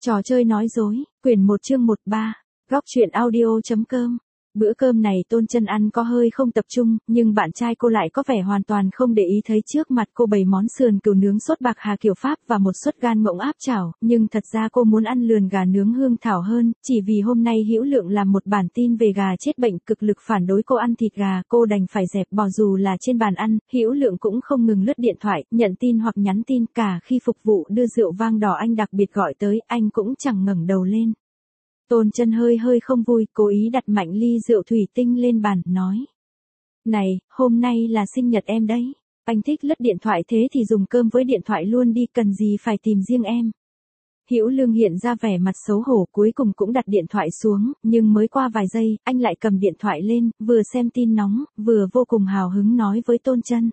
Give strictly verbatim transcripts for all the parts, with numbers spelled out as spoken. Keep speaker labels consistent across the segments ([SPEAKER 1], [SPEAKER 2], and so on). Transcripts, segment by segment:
[SPEAKER 1] Trò chơi nói dối, quyển một chương một ba, góc truyện audio.com. Bữa cơm này Tôn Chân ăn có hơi không tập trung, nhưng bạn trai cô lại có vẻ hoàn toàn không để ý thấy trước mặt cô bày món sườn cừu nướng sốt bạc hà kiểu Pháp và một suất gan ngỗng áp chảo, nhưng thật ra cô muốn ăn lườn gà nướng hương thảo hơn, chỉ vì hôm nay Hữu Lượng làm một bản tin về gà chết bệnh cực lực phản đối cô ăn thịt gà, cô đành phải dẹp bỏ. Dù là trên bàn ăn, Hữu Lượng cũng không ngừng lướt điện thoại, nhận tin hoặc nhắn tin, cả khi phục vụ đưa rượu vang đỏ anh đặc biệt gọi tới, anh cũng chẳng ngẩng đầu lên. Tôn Chân hơi hơi không vui, cố ý đặt mạnh ly rượu thủy tinh lên bàn, nói. Này, hôm nay là sinh nhật em đấy. Anh thích lướt điện thoại thế thì dùng cơm với điện thoại luôn đi, cần gì phải tìm riêng em. Hữu Lương hiện ra vẻ mặt xấu hổ, cuối cùng cũng đặt điện thoại xuống, nhưng mới qua vài giây, anh lại cầm điện thoại lên, vừa xem tin nóng, vừa vô cùng hào hứng nói với Tôn Chân.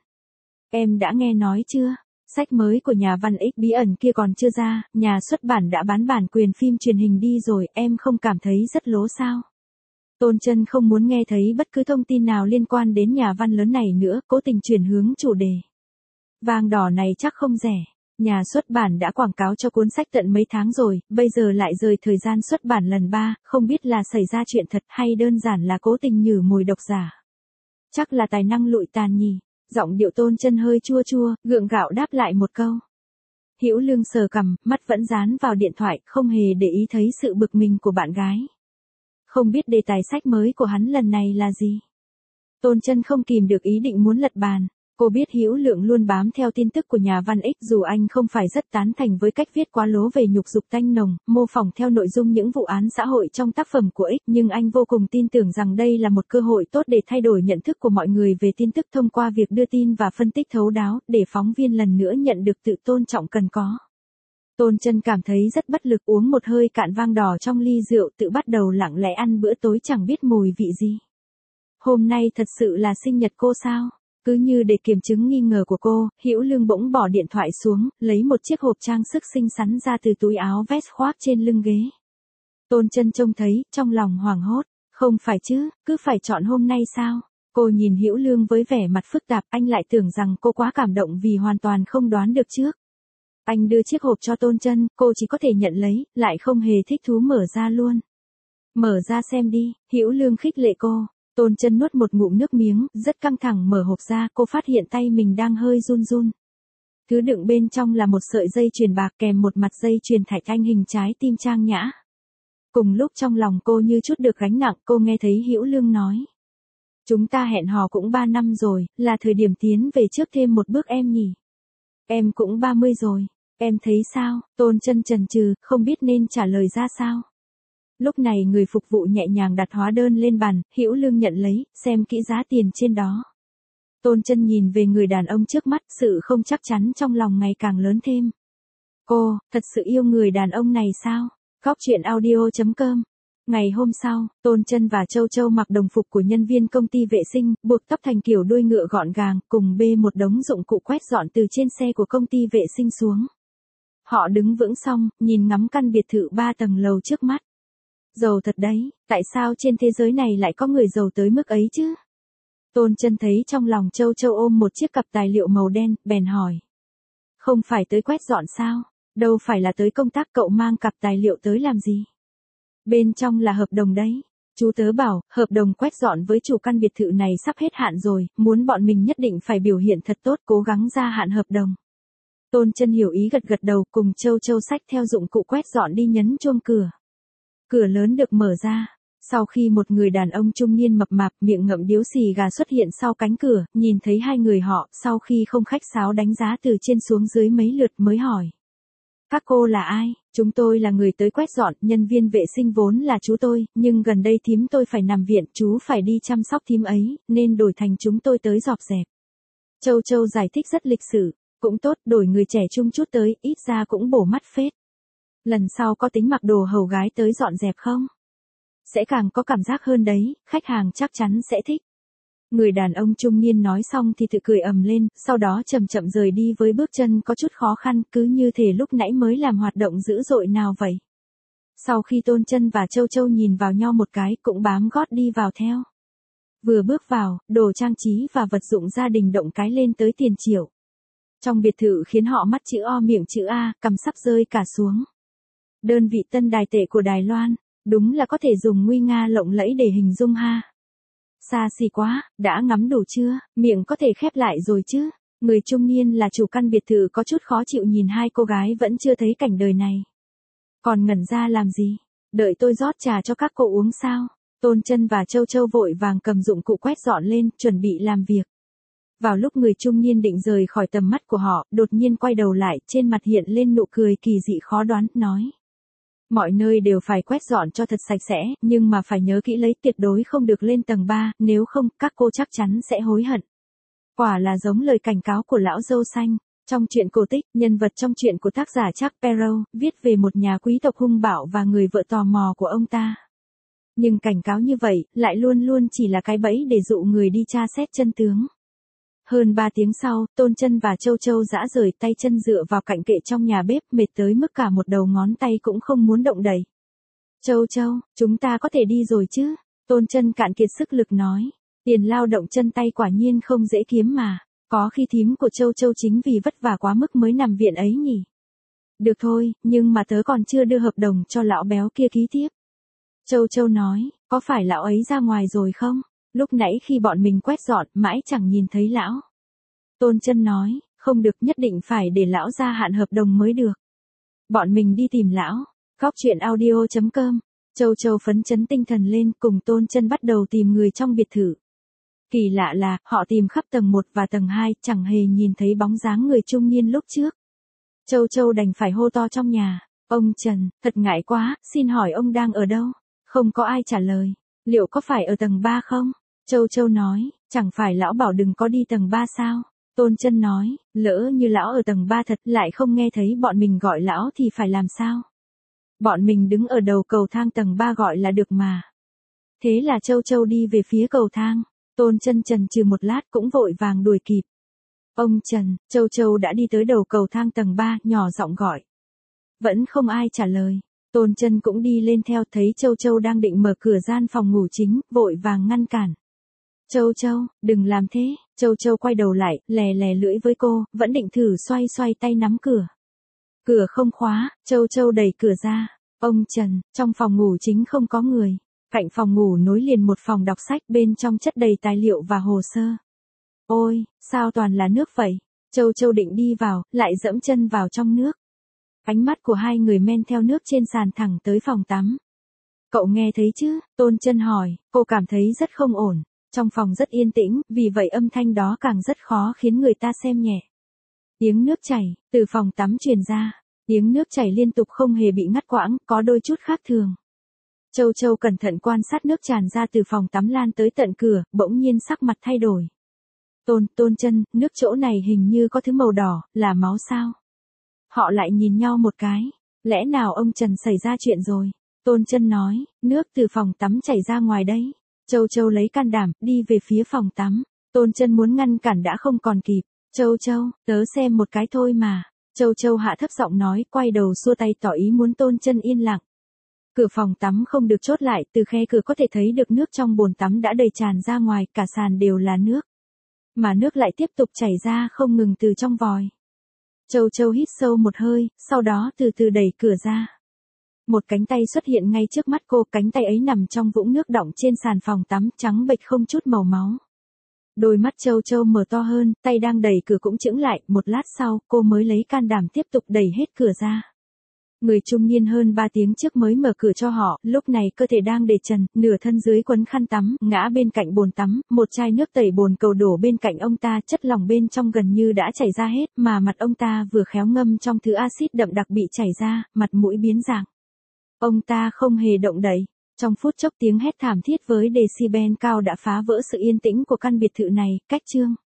[SPEAKER 1] Em đã nghe nói chưa? Sách mới của nhà văn X bí ẩn kia còn chưa ra, nhà xuất bản đã bán bản quyền phim truyền hình đi rồi, em không cảm thấy rất lố sao? Tôn Chân không muốn nghe thấy bất cứ thông tin nào liên quan đến nhà văn lớn này nữa, cố tình chuyển hướng chủ đề. Vàng đỏ này chắc không rẻ. Nhà xuất bản đã quảng cáo cho cuốn sách tận mấy tháng rồi, bây giờ lại rời thời gian xuất bản lần ba, không biết là xảy ra chuyện thật hay đơn giản là cố tình nhử mồi độc giả. Chắc là tài năng lụi tàn nhỉ. Giọng điệu Tôn Chân hơi chua chua, gượng gạo đáp lại một câu. Hữu Lương sờ cằm, mắt vẫn dán vào điện thoại, không hề để ý thấy sự bực mình của bạn gái. Không biết đề tài sách mới của hắn lần này là gì? Tôn Chân không kìm được ý định muốn lật bàn. Cô biết Hữu Lượng luôn bám theo tin tức của nhà văn X, dù anh không phải rất tán thành với cách viết quá lố về nhục dục tanh nồng, mô phỏng theo nội dung những vụ án xã hội trong tác phẩm của X, nhưng anh vô cùng tin tưởng rằng đây là một cơ hội tốt để thay đổi nhận thức của mọi người về tin tức thông qua việc đưa tin và phân tích thấu đáo, để phóng viên lần nữa nhận được sự tôn trọng cần có. Tôn Chân cảm thấy rất bất lực, uống một hơi cạn vang đỏ trong ly rượu, tự bắt đầu lặng lẽ ăn bữa tối chẳng biết mùi vị gì. Hôm nay thật sự là sinh nhật cô sao? Cứ như để kiểm chứng nghi ngờ của cô, Hữu Lương bỗng bỏ điện thoại xuống, lấy một chiếc hộp trang sức xinh xắn ra từ túi áo vest khoác trên lưng ghế. Tôn Chân trông thấy, trong lòng hoảng hốt, không phải chứ, cứ phải chọn hôm nay sao? Cô nhìn Hữu Lương với vẻ mặt phức tạp, anh lại tưởng rằng cô quá cảm động vì hoàn toàn không đoán được trước. Anh đưa chiếc hộp cho Tôn Chân, cô chỉ có thể nhận lấy, lại không hề thích thú mở ra luôn. Mở ra xem đi, Hữu Lương khích lệ cô. Tôn Chân nuốt một ngụm nước miếng, rất căng thẳng mở hộp ra, cô phát hiện tay mình đang hơi run run. Thứ đựng bên trong là một sợi dây chuyền bạc kèm một mặt dây chuyền thạch anh hình trái tim trang nhã. Cùng lúc trong lòng cô như chút được gánh nặng, cô nghe thấy Hữu Lương nói. Chúng ta hẹn hò cũng ba năm rồi, là thời điểm tiến về trước thêm một bước em nhỉ. Em cũng ba mươi rồi, em thấy sao? Tôn Chân chần chừ, không biết nên trả lời ra sao. Lúc này người phục vụ nhẹ nhàng đặt hóa đơn lên bàn, Hữu Lương nhận lấy, xem kỹ giá tiền trên đó. Tôn Chân nhìn về người đàn ông trước mắt, sự không chắc chắn trong lòng ngày càng lớn thêm. Cô, thật sự yêu người đàn ông này sao? Góc truyện audio.com. Ngày hôm sau, Tôn Chân và Châu Châu mặc đồng phục của nhân viên công ty vệ sinh, buộc tóc thành kiểu đuôi ngựa gọn gàng, cùng bê một đống dụng cụ quét dọn từ trên xe của công ty vệ sinh xuống. Họ đứng vững xong, nhìn ngắm căn biệt thự ba tầng lầu trước mắt. Giàu thật đấy, tại sao trên thế giới này lại có người giàu tới mức ấy chứ? Tôn Chân thấy trong lòng Châu Châu ôm một chiếc cặp tài liệu màu đen, bèn hỏi. Không phải tới quét dọn sao? Đâu phải là tới công tác, cậu mang cặp tài liệu tới làm gì? Bên trong là hợp đồng đấy. Chú tớ bảo, hợp đồng quét dọn với chủ căn biệt thự này sắp hết hạn rồi, muốn bọn mình nhất định phải biểu hiện thật tốt, cố gắng gia hạn hợp đồng. Tôn Chân hiểu ý gật gật đầu, cùng Châu Châu xách theo dụng cụ quét dọn đi nhấn chuông cửa. Cửa lớn được mở ra. Sau khi một người đàn ông trung niên mập mạp miệng ngậm điếu xì gà xuất hiện sau cánh cửa, nhìn thấy hai người họ, sau khi không khách sáo đánh giá từ trên xuống dưới mấy lượt mới hỏi. Các cô là ai? Chúng tôi là người tới quét dọn, nhân viên vệ sinh vốn là chú tôi, nhưng gần đây thím tôi phải nằm viện, chú phải đi chăm sóc thím ấy, nên đổi thành chúng tôi tới dọn dẹp. Châu Châu giải thích rất lịch sự, cũng tốt, đổi người trẻ trung chút tới, ít ra cũng bổ mắt phết. Lần sau có tính mặc đồ hầu gái tới dọn dẹp không? Sẽ càng có cảm giác hơn đấy, khách hàng chắc chắn sẽ thích. Người đàn ông trung niên nói xong thì tự cười ầm lên, sau đó chậm chậm rời đi với bước chân có chút khó khăn, cứ như thể lúc nãy mới làm hoạt động dữ dội nào vậy. Sau khi Tôn Chân và Châu Châu nhìn vào nhau một cái, cũng bám gót đi vào theo. Vừa bước vào, đồ trang trí và vật dụng gia đình động cái lên tới tiền triệu. Trong biệt thự khiến họ mắt chữ O miệng chữ A, cằm sắp rơi cả xuống. Đơn vị tân đài tệ của Đài Loan, đúng là có thể dùng nguy nga lộng lẫy để hình dung ha. Xa xỉ quá, đã ngắm đủ chưa, miệng có thể khép lại rồi chứ. Người trung niên là chủ căn biệt thự có chút khó chịu nhìn hai cô gái vẫn chưa thấy cảnh đời này. Còn ngẩn ra làm gì? Đợi tôi rót trà cho các cô uống sao? Tôn Chân và Châu Châu vội vàng cầm dụng cụ quét dọn lên, chuẩn bị làm việc. Vào lúc người trung niên định rời khỏi tầm mắt của họ, đột nhiên quay đầu lại, trên mặt hiện lên nụ cười kỳ dị khó đoán, nói. Mọi nơi đều phải quét dọn cho thật sạch sẽ, nhưng mà phải nhớ kỹ lấy, tuyệt đối không được lên tầng ba, nếu không, các cô chắc chắn sẽ hối hận. Quả là giống lời cảnh cáo của lão dâu xanh. Trong truyện cổ tích, nhân vật trong truyện của tác giả Jack Sparrow, viết về một nhà quý tộc hung bạo và người vợ tò mò của ông ta. Nhưng cảnh cáo như vậy, lại luôn luôn chỉ là cái bẫy để dụ người đi tra xét chân tướng. Hơn ba tiếng sau, Tôn Chân và Châu Châu dã rời, tay chân dựa vào cạnh kệ trong nhà bếp, mệt tới mức cả một đầu ngón tay cũng không muốn động đậy. Châu Châu, chúng ta có thể đi rồi chứ? Tôn Chân cạn kiệt sức lực nói. Tiền lao động chân tay quả nhiên không dễ kiếm mà. Có khi thím của Châu Châu chính vì vất vả quá mức mới nằm viện ấy nhỉ. Được thôi, nhưng mà tớ còn chưa đưa hợp đồng cho lão béo kia ký tiếp. Châu Châu nói, có phải lão ấy ra ngoài rồi không? Lúc nãy khi bọn mình quét dọn, mãi chẳng nhìn thấy lão. Tôn Chân nói, không được, nhất định phải để lão gia hạn hợp đồng mới được. Bọn mình đi tìm lão. Góc truyện audio chấm com. Châu Châu phấn chấn tinh thần lên, cùng Tôn Chân bắt đầu tìm người trong biệt thự. Kỳ lạ là, họ tìm khắp tầng một và tầng hai, chẳng hề nhìn thấy bóng dáng người trung niên lúc trước. Châu Châu đành phải hô to trong nhà, ông Trần, thật ngại quá, xin hỏi ông đang ở đâu? Không có ai trả lời, liệu có phải ở tầng ba không? Châu Châu nói, chẳng phải lão bảo đừng có đi tầng ba sao? Tôn Chân nói, lỡ như lão ở tầng ba thật lại không nghe thấy bọn mình gọi lão thì phải làm sao? Bọn mình đứng ở đầu cầu thang tầng ba gọi là được mà. Thế là Châu Châu đi về phía cầu thang. Tôn Chân chần chừ một lát cũng vội vàng đuổi kịp. Ông Trần, Châu Châu đã đi tới đầu cầu thang tầng ba, nhỏ giọng gọi. Vẫn không ai trả lời. Tôn Chân cũng đi lên theo, thấy Châu Châu đang định mở cửa gian phòng ngủ chính, vội vàng ngăn cản. Châu Châu, đừng làm thế. Châu Châu quay đầu lại, lè lè lưỡi với cô, vẫn định thử xoay xoay tay nắm cửa. Cửa không khóa, Châu Châu đẩy cửa ra. Ông Trần, trong phòng ngủ chính không có người. Cạnh phòng ngủ nối liền một phòng đọc sách, bên trong chất đầy tài liệu và hồ sơ. Ôi, sao toàn là nước vậy? Châu Châu định đi vào, lại dẫm chân vào trong nước. Ánh mắt của hai người men theo nước trên sàn thẳng tới phòng tắm. Cậu nghe thấy chứ? Tôn Chân hỏi, cô cảm thấy rất không ổn. Trong phòng rất yên tĩnh, vì vậy âm thanh đó càng rất khó khiến người ta xem nhẹ. Tiếng nước chảy, từ phòng tắm truyền ra. Tiếng nước chảy liên tục không hề bị ngắt quãng, có đôi chút khác thường. Châu Châu cẩn thận quan sát nước tràn ra từ phòng tắm lan tới tận cửa, bỗng nhiên sắc mặt thay đổi. Tôn, Tôn Chân, nước chỗ này hình như có thứ màu đỏ, là máu sao? Họ lại nhìn nhau một cái. Lẽ nào ông Trần xảy ra chuyện rồi? Tôn Chân nói, nước từ phòng tắm chảy ra ngoài đấy. Châu Châu lấy can đảm, đi về phía phòng tắm. Tôn Chân muốn ngăn cản đã không còn kịp. Châu Châu, tớ xem một cái thôi mà. Châu Châu hạ thấp giọng nói, quay đầu xua tay tỏ ý muốn Tôn Chân yên lặng. Cửa phòng tắm không được chốt lại, từ khe cửa có thể thấy được nước trong bồn tắm đã đầy tràn ra ngoài, cả sàn đều là nước. Mà nước lại tiếp tục chảy ra không ngừng từ trong vòi. Châu Châu hít sâu một hơi, sau đó từ từ đẩy cửa ra. Một cánh tay xuất hiện ngay trước mắt cô, cánh tay ấy nằm trong vũng nước đọng trên sàn phòng tắm, trắng bệch không chút màu máu. Đôi mắt Châu Châu mở to hơn, tay đang đẩy cửa cũng chững lại, một lát sau, cô mới lấy can đảm tiếp tục đẩy hết cửa ra. Người trung niên hơn ba tiếng trước mới mở cửa cho họ, lúc này cơ thể đang để trần, nửa thân dưới quấn khăn tắm, ngã bên cạnh bồn tắm, một chai nước tẩy bồn cầu đổ bên cạnh ông ta, chất lỏng bên trong gần như đã chảy ra hết, mà mặt ông ta vừa khéo ngâm trong thứ axit đậm đặc bị chảy ra, mặt mũi biến dạng. Ông ta không hề động đậy. Trong phút chốc tiếng hét thảm thiết với decibel cao đã phá vỡ sự yên tĩnh của căn biệt thự này, cách chương.